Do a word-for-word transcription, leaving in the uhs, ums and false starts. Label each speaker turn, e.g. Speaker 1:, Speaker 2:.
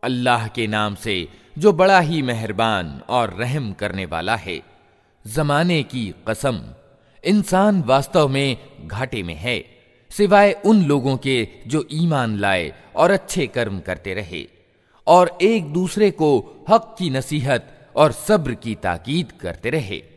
Speaker 1: अल्लाह के नाम से जो बड़ा ही मेहरबान और रहम करने वाला है। जमाने की कसम, इंसान वास्तव में घाटे में है, सिवाय उन लोगों के जो ईमान लाए और अच्छे कर्म करते रहे और एक दूसरे को हक की नसीहत और सब्र की ताकीद करते रहे।